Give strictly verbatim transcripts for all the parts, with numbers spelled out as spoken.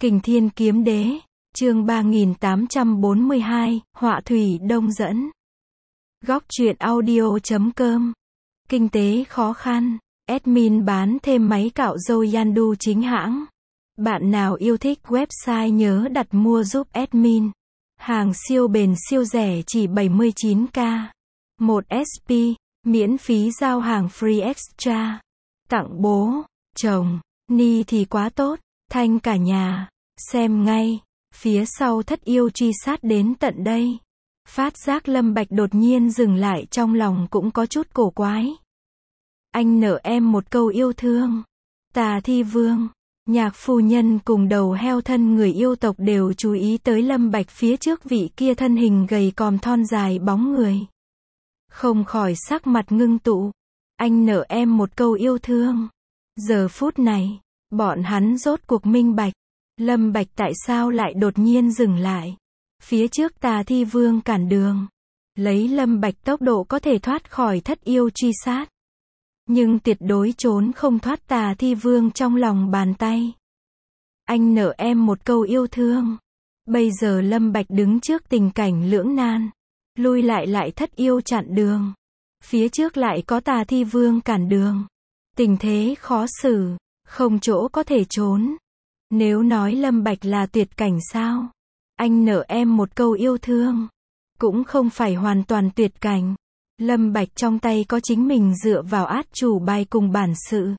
Kình Thiên Kiếm Đế, chương ba nghìn tám trăm bốn mươi hai, họa thủy đông dẫn. Góc truyện audio chấm com. Kinh tế khó khăn, admin bán thêm máy cạo râu Yandu chính hãng. Bạn nào yêu thích website nhớ đặt mua giúp admin. Hàng siêu bền siêu rẻ chỉ bảy mươi chín k. một ét pê, miễn phí giao hàng free extra. Tặng bố, chồng, ni thì quá tốt, thanh cả nhà. Xem ngay, phía sau thất yêu truy sát đến tận đây. Phát giác Lâm Bạch đột nhiên dừng lại trong lòng cũng có chút cổ quái. Anh nợ em một câu yêu thương. Tà Thi Vương, Nhạc phu nhân cùng đầu heo thân người yêu tộc đều chú ý tới Lâm Bạch phía trước vị kia thân hình gầy còm thon dài bóng người. Không khỏi sắc mặt ngưng tụ. Anh nợ em một câu yêu thương. Giờ phút này, bọn hắn rốt cuộc minh bạch. Lâm Bạch tại sao lại đột nhiên dừng lại. Phía trước Tà Thi Vương cản đường. Lấy Lâm Bạch tốc độ có thể thoát khỏi thất yêu truy sát. Nhưng tuyệt đối trốn không thoát Tà Thi Vương trong lòng bàn tay. Anh nợ em một câu yêu thương. Bây giờ Lâm Bạch đứng trước tình cảnh lưỡng nan. Lui lại lại thất yêu chặn đường. Phía trước lại có Tà Thi Vương cản đường. Tình thế khó xử, không chỗ có thể trốn. Nếu nói Lâm Bạch là tuyệt cảnh sao? Anh nợ em một câu yêu thương. Cũng không phải hoàn toàn tuyệt cảnh. Lâm Bạch trong tay có chính mình dựa vào át chủ bài cùng bản sự.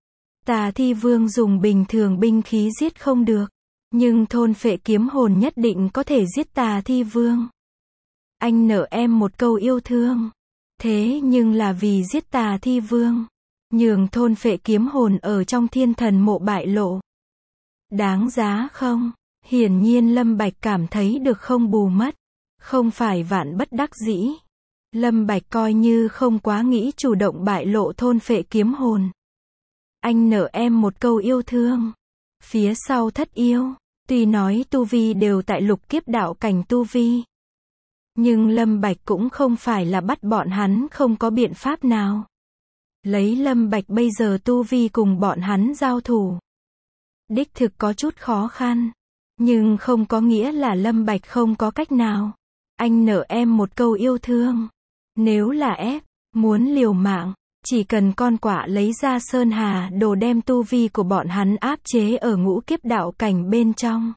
Tà Thi Vương dùng bình thường binh khí giết không được. Nhưng thôn phệ kiếm hồn nhất định có thể giết Tà Thi Vương. Anh nợ em một câu yêu thương. Thế nhưng là vì giết Tà Thi Vương. Nhường thôn phệ kiếm hồn ở trong thiên thần mộ bại lộ. Đáng giá không? Hiển nhiên Lâm Bạch cảm thấy được không bù mất. Không phải vạn bất đắc dĩ. Lâm Bạch coi như không quá nghĩ chủ động bại lộ thôn phệ kiếm hồn. Anh nợ em một câu yêu thương. Phía sau thất yêu, tuy nói tu vi đều tại lục kiếp đạo cảnh tu vi. Nhưng Lâm Bạch cũng không phải là bắt bọn hắn không có biện pháp nào. Lấy Lâm Bạch bây giờ tu vi cùng bọn hắn giao thủ. Đích thực có chút khó khăn. Nhưng không có nghĩa là Lâm Bạch không có cách nào. Anh nợ em một câu yêu thương. Nếu là ép, muốn liều mạng, chỉ cần con quạ lấy ra sơn hà đồ đem tu vi của bọn hắn áp chế ở ngũ kiếp đạo cảnh bên trong.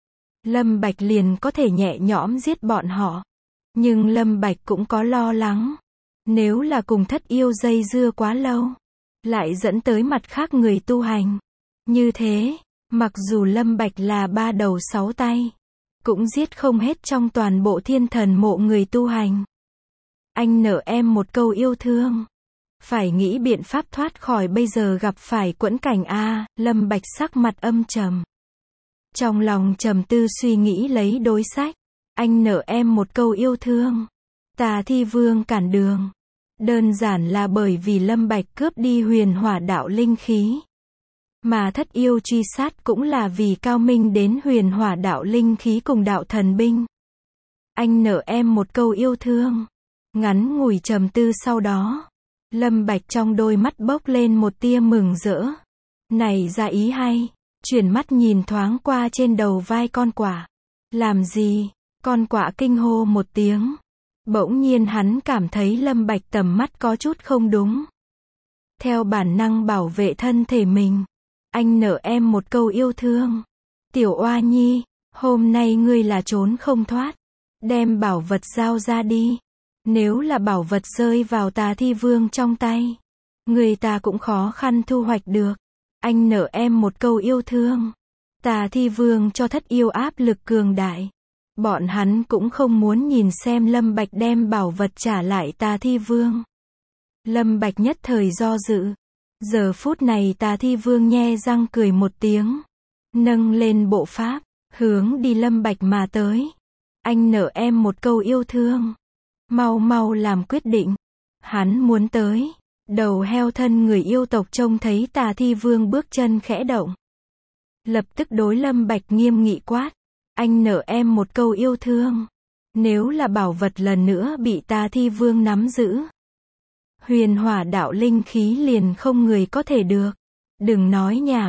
Lâm Bạch liền có thể nhẹ nhõm giết bọn họ. Nhưng Lâm Bạch cũng có lo lắng. Nếu là cùng thất yêu dây dưa quá lâu, lại dẫn tới mặt khác người tu hành. Như thế, mặc dù Lâm Bạch là ba đầu sáu tay, cũng giết không hết trong toàn bộ thiên thần mộ người tu hành. Anh nợ em một câu yêu thương. Phải nghĩ biện pháp thoát khỏi bây giờ gặp phải quẫn cảnh a. Lâm Bạch sắc mặt âm trầm. Trong lòng trầm tư suy nghĩ lấy đối sách. Anh nợ em một câu yêu thương. Tà Thi Vương cản đường. Đơn giản là bởi vì Lâm Bạch cướp đi huyền hỏa đạo linh khí. Mà thất yêu truy sát cũng là vì cao minh đến huyền hỏa đạo linh khí cùng đạo thần binh. Anh nợ em một câu yêu thương. Ngắn ngủi trầm tư sau đó. Lâm Bạch trong đôi mắt bốc lên một tia mừng rỡ. Này ra ý hay. Chuyển mắt nhìn thoáng qua trên đầu vai con quạ. Làm gì? Con quạ kinh hô một tiếng. Bỗng nhiên hắn cảm thấy Lâm Bạch tầm mắt có chút không đúng. Theo bản năng bảo vệ thân thể mình. Anh nợ em một câu yêu thương. Tiểu oa nhi, hôm nay ngươi là trốn không thoát. Đem bảo vật giao ra đi. Nếu là bảo vật rơi vào Tà Thi Vương trong tay, người ta cũng khó khăn thu hoạch được. Anh nợ em một câu yêu thương. Tà Thi Vương cho thất yêu áp lực cường đại. Bọn hắn cũng không muốn nhìn xem Lâm Bạch đem bảo vật trả lại Tà Thi Vương. Lâm Bạch nhất thời do dự. Giờ phút này Tà Thi Vương nhe răng cười một tiếng. Nâng lên bộ pháp, hướng đi Lâm Bạch mà tới. Anh nợ em một câu yêu thương. Mau mau làm quyết định. Hắn muốn tới. Đầu heo thân người yêu tộc trông thấy Tà Thi Vương bước chân khẽ động. Lập tức đối Lâm Bạch nghiêm nghị quát. Anh nợ em một câu yêu thương. Nếu là bảo vật lần nữa bị Tà Thi Vương nắm giữ, huyền hỏa đạo linh khí liền không người có thể được. Đừng nói nhảm.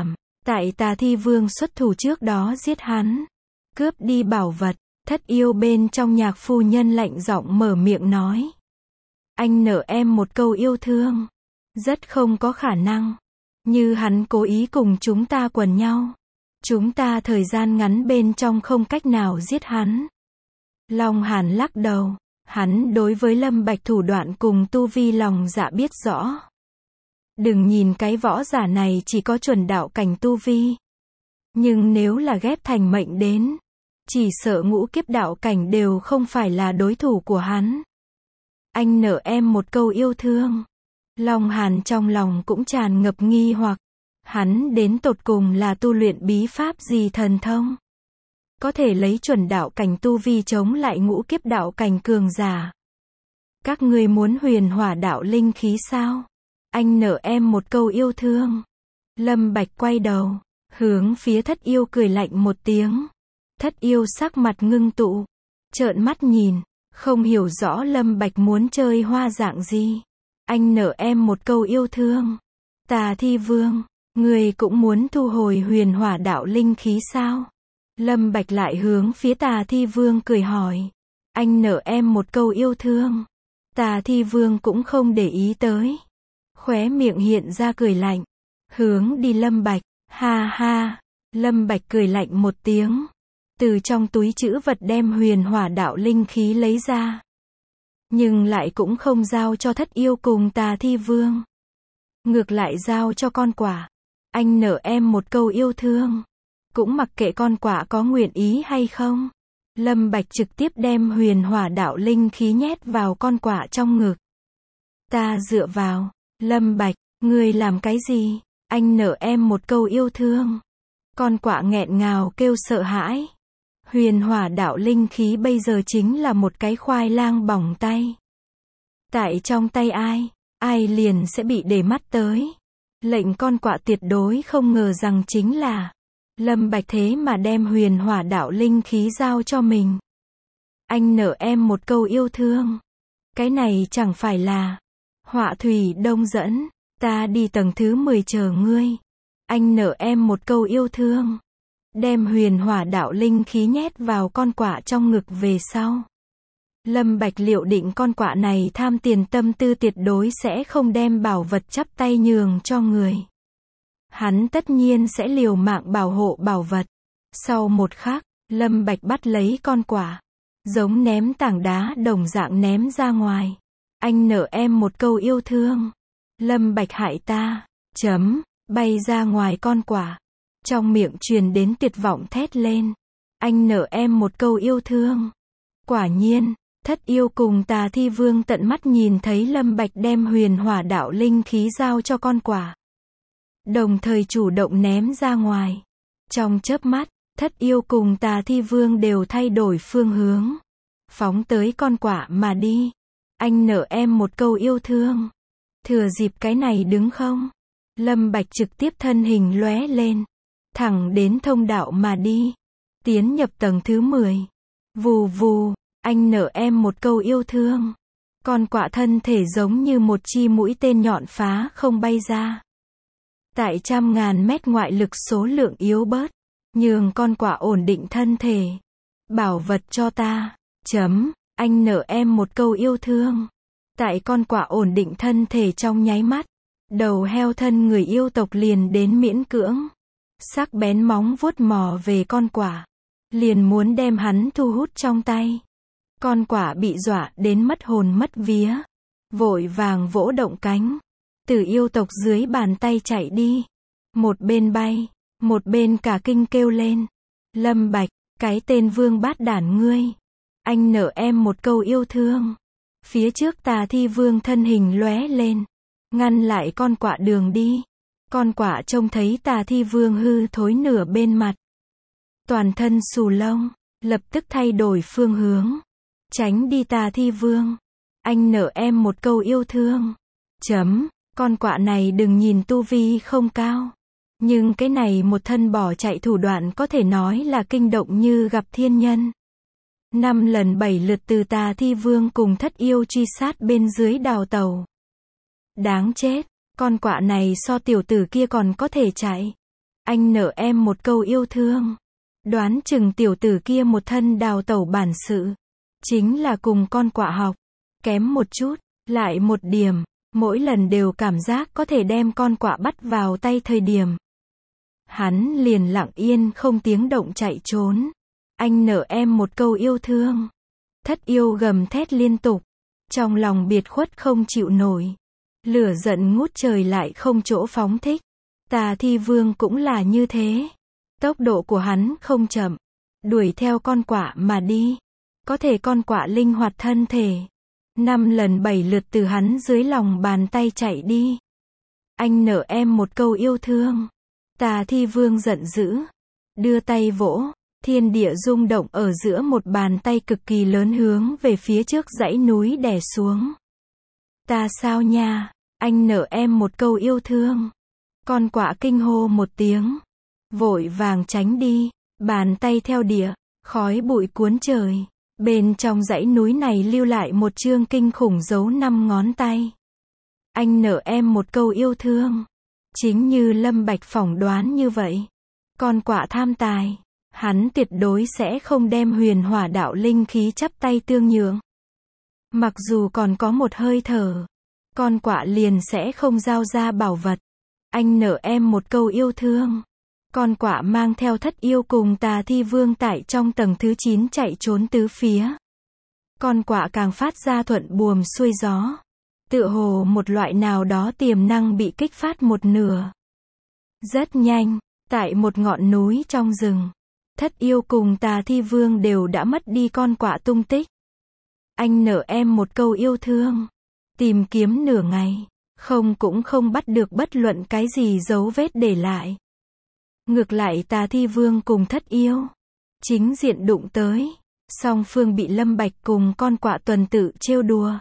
Tại Tà Thi Vương xuất thủ trước đó giết hắn, cướp đi bảo vật, Thất Yêu bên trong Nhạc phu nhân lạnh giọng mở miệng nói. Anh nợ em một câu yêu thương. Rất không có khả năng. Như hắn cố ý cùng chúng ta quần nhau. Chúng ta thời gian ngắn bên trong không cách nào giết hắn. Long Hàn lắc đầu. Hắn đối với Lâm Bạch thủ đoạn cùng tu vi lòng dạ biết rõ. Đừng nhìn cái võ giả này chỉ có chuẩn đạo cảnh tu vi. Nhưng nếu là ghép thành mệnh đến, chỉ sợ ngũ kiếp đạo cảnh đều không phải là đối thủ của hắn. Anh nợ em một câu yêu thương. Long Hàn trong lòng cũng tràn ngập nghi hoặc. Hắn đến tột cùng là tu luyện bí pháp gì thần thông? Có thể lấy chuẩn đạo cảnh tu vi chống lại ngũ kiếp đạo cảnh cường giả. Các ngươi muốn huyền hỏa đạo linh khí sao? Anh nợ em một câu yêu thương. Lâm Bạch quay đầu, hướng phía Thất Yêu cười lạnh một tiếng. Thất Yêu sắc mặt ngưng tụ, trợn mắt nhìn, không hiểu rõ Lâm Bạch muốn chơi hoa dạng gì. Anh nợ em một câu yêu thương. Tà Thi Vương, người cũng muốn thu hồi huyền hỏa đạo linh khí sao? Lâm Bạch lại hướng phía Tà Thi Vương cười hỏi. Anh nợ em một câu yêu thương. Tà Thi Vương cũng không để ý tới. Khóe miệng hiện ra cười lạnh. Hướng đi Lâm Bạch. Ha ha. Lâm Bạch cười lạnh một tiếng. Từ trong túi trữ vật đem huyền hỏa đạo linh khí lấy ra. Nhưng lại cũng không giao cho Thất Yêu cùng Tà Thi Vương. Ngược lại giao cho con quạ. Anh nợ em một câu yêu thương. Cũng mặc kệ con quạ có nguyện ý hay không. Lâm Bạch trực tiếp đem huyền hỏa đạo linh khí nhét vào con quạ trong ngực. Ta dựa vào. Lâm Bạch, ngươi làm cái gì? Anh nợ em một câu yêu thương. Con quạ nghẹn ngào kêu sợ hãi. Huyền hỏa đạo linh khí bây giờ chính là một cái khoai lang bỏng tay. Tại trong tay ai, ai liền sẽ bị để mắt tới. Lệnh con quạ tuyệt đối không ngờ rằng chính là Lâm Bạch thế mà đem huyền hỏa đạo linh khí giao cho mình. Anh nợ em một câu yêu thương. Cái này chẳng phải là Họa Thủy Đông dẫn. Ta đi tầng thứ mười chờ ngươi. Anh nợ em một câu yêu thương. Đem huyền hỏa đạo linh khí nhét vào con quạ trong ngực về sau. Lâm Bạch liệu định con quạ này tham tiền tâm tư tuyệt đối sẽ không đem bảo vật chắp tay nhường cho người. Hắn tất nhiên sẽ liều mạng bảo hộ bảo vật. Sau một khắc, Lâm Bạch bắt lấy con quạ. Giống ném tảng đá đồng dạng ném ra ngoài. Anh nợ em một câu yêu thương. Lâm Bạch hại ta. Chấm. Bay ra ngoài con quạ. Trong miệng truyền đến tuyệt vọng thét lên. Anh nợ em một câu yêu thương. Quả nhiên, Thất Yêu cùng Tà Thi Vương tận mắt nhìn thấy Lâm Bạch đem huyền hỏa đạo linh khí giao cho con quạ. Đồng thời chủ động ném ra ngoài. Trong chớp mắt, Thất Yêu cùng Tà Thi Vương đều thay đổi phương hướng. Phóng tới con quạ mà đi. Anh nợ em một câu yêu thương. Thừa dịp cái này đứng không? Lâm Bạch trực tiếp thân hình lóe lên. Thẳng đến thông đạo mà đi. Tiến nhập tầng thứ mười. Vù vù. Anh nợ em một câu yêu thương. Con quạ thân thể giống như một chi mũi tên nhọn phá không bay ra. Tại trăm ngàn mét ngoại lực số lượng yếu bớt. Nhường con quạ ổn định thân thể. Bảo vật cho ta. Chấm. Anh nợ em một câu yêu thương. Tại con quạ ổn định thân thể trong nháy mắt. Đầu heo thân người yêu tộc liền đến miễn cưỡng. Sắc bén móng vuốt mò về con quạ. Liền muốn đem hắn thu hút trong tay. Con quạ bị dọa đến mất hồn mất vía. Vội vàng vỗ động cánh. Từ yêu tộc dưới bàn tay chạy đi. Một bên bay. Một bên cả kinh kêu lên. Lâm Bạch, cái tên vương bát đản ngươi. Anh nợ em một câu yêu thương. Phía trước Tà Thi Vương thân hình lóe lên. Ngăn lại con quạ đường đi. Con quạ trông thấy Tà Thi Vương hư thối nửa bên mặt. Toàn thân xù lông. Lập tức thay đổi phương hướng. Tránh đi Tà Thi Vương. Anh nợ em một câu yêu thương. Chấm. Con quạ này đừng nhìn tu vi không cao. Nhưng cái này một thân bỏ chạy thủ đoạn có thể nói là kinh động như gặp thiên nhân. Năm lần bảy lượt từ Tà Thi Vương cùng Thất Yêu truy sát bên dưới đào tàu. Đáng chết. Con quạ này so tiểu tử kia còn có thể chạy. Anh nợ em một câu yêu thương. Đoán chừng tiểu tử kia một thân đào tẩu bản sự. Chính là cùng con quạ học. Kém một chút, lại một điểm. Mỗi lần đều cảm giác có thể đem con quạ bắt vào tay thời điểm. Hắn liền lặng yên không tiếng động chạy trốn. Anh nợ em một câu yêu thương. Thất yêu gầm thét liên tục. Trong lòng biệt khuất không chịu nổi. Lửa giận ngút trời lại không chỗ phóng thích. Tà Thi Vương cũng là như thế. Tốc độ của hắn không chậm. Đuổi theo con quạ mà đi. Có thể con quạ linh hoạt thân thể. Năm lần bảy lượt từ hắn dưới lòng bàn tay chạy đi. Anh nợ em một câu yêu thương. Tà Thi Vương giận dữ. Đưa tay vỗ. Thiên địa rung động ở giữa một bàn tay cực kỳ lớn hướng về phía trước dãy núi đè xuống. Ta sao nha? Anh nợ em một câu yêu thương. Con quạ kinh hô một tiếng. Vội vàng tránh đi. Bàn tay theo địa. Khói bụi cuốn trời. Bên trong dãy núi này lưu lại một chương kinh khủng dấu năm ngón tay. Anh nợ em một câu yêu thương. Chính như Lâm Bạch phỏng đoán như vậy. Con quạ tham tài. Hắn tuyệt đối sẽ không đem huyền hỏa đạo linh khí chắp tay tương nhượng. Mặc dù còn có một hơi thở. Con quạ liền sẽ không giao ra bảo vật. Anh nợ em một câu yêu thương. Con quạ mang theo thất yêu cùng Tà Thi Vương tại trong tầng thứ chín chạy trốn tứ phía. Con quạ càng phát ra thuận buồm xuôi gió. Tựa hồ một loại nào đó tiềm năng bị kích phát một nửa. Rất nhanh, tại một ngọn núi trong rừng. Thất yêu cùng Tà Thi Vương đều đã mất đi con quạ tung tích. Anh nợ em một câu yêu thương. Tìm kiếm nửa ngày. Không cũng không bắt được bất luận cái gì dấu vết để lại. Ngược lại Tà Thi Vương cùng thất yêu. Chính diện đụng tới. Song phương bị Lâm Bạch cùng con quạ tuần tự trêu đùa.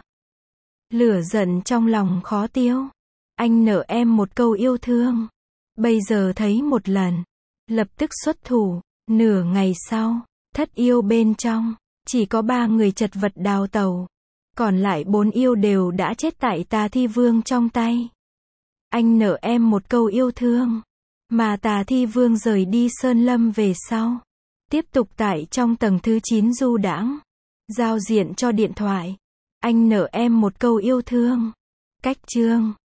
Lửa giận trong lòng khó tiêu. Anh nợ em một câu yêu thương. Bây giờ thấy một lần. Lập tức xuất thủ. Nửa ngày sau. Thất yêu bên trong. Chỉ có ba người chật vật đào tẩu. Còn lại bốn yêu đều đã chết tại Tà Thi Vương trong tay. Anh nợ em một câu yêu thương. Mà Tà Thi Vương rời đi sơn lâm về sau. Tiếp tục tại trong tầng thứ chín du đãng. Giao diện cho điện thoại. Anh nợ em một câu yêu thương. Cách chương.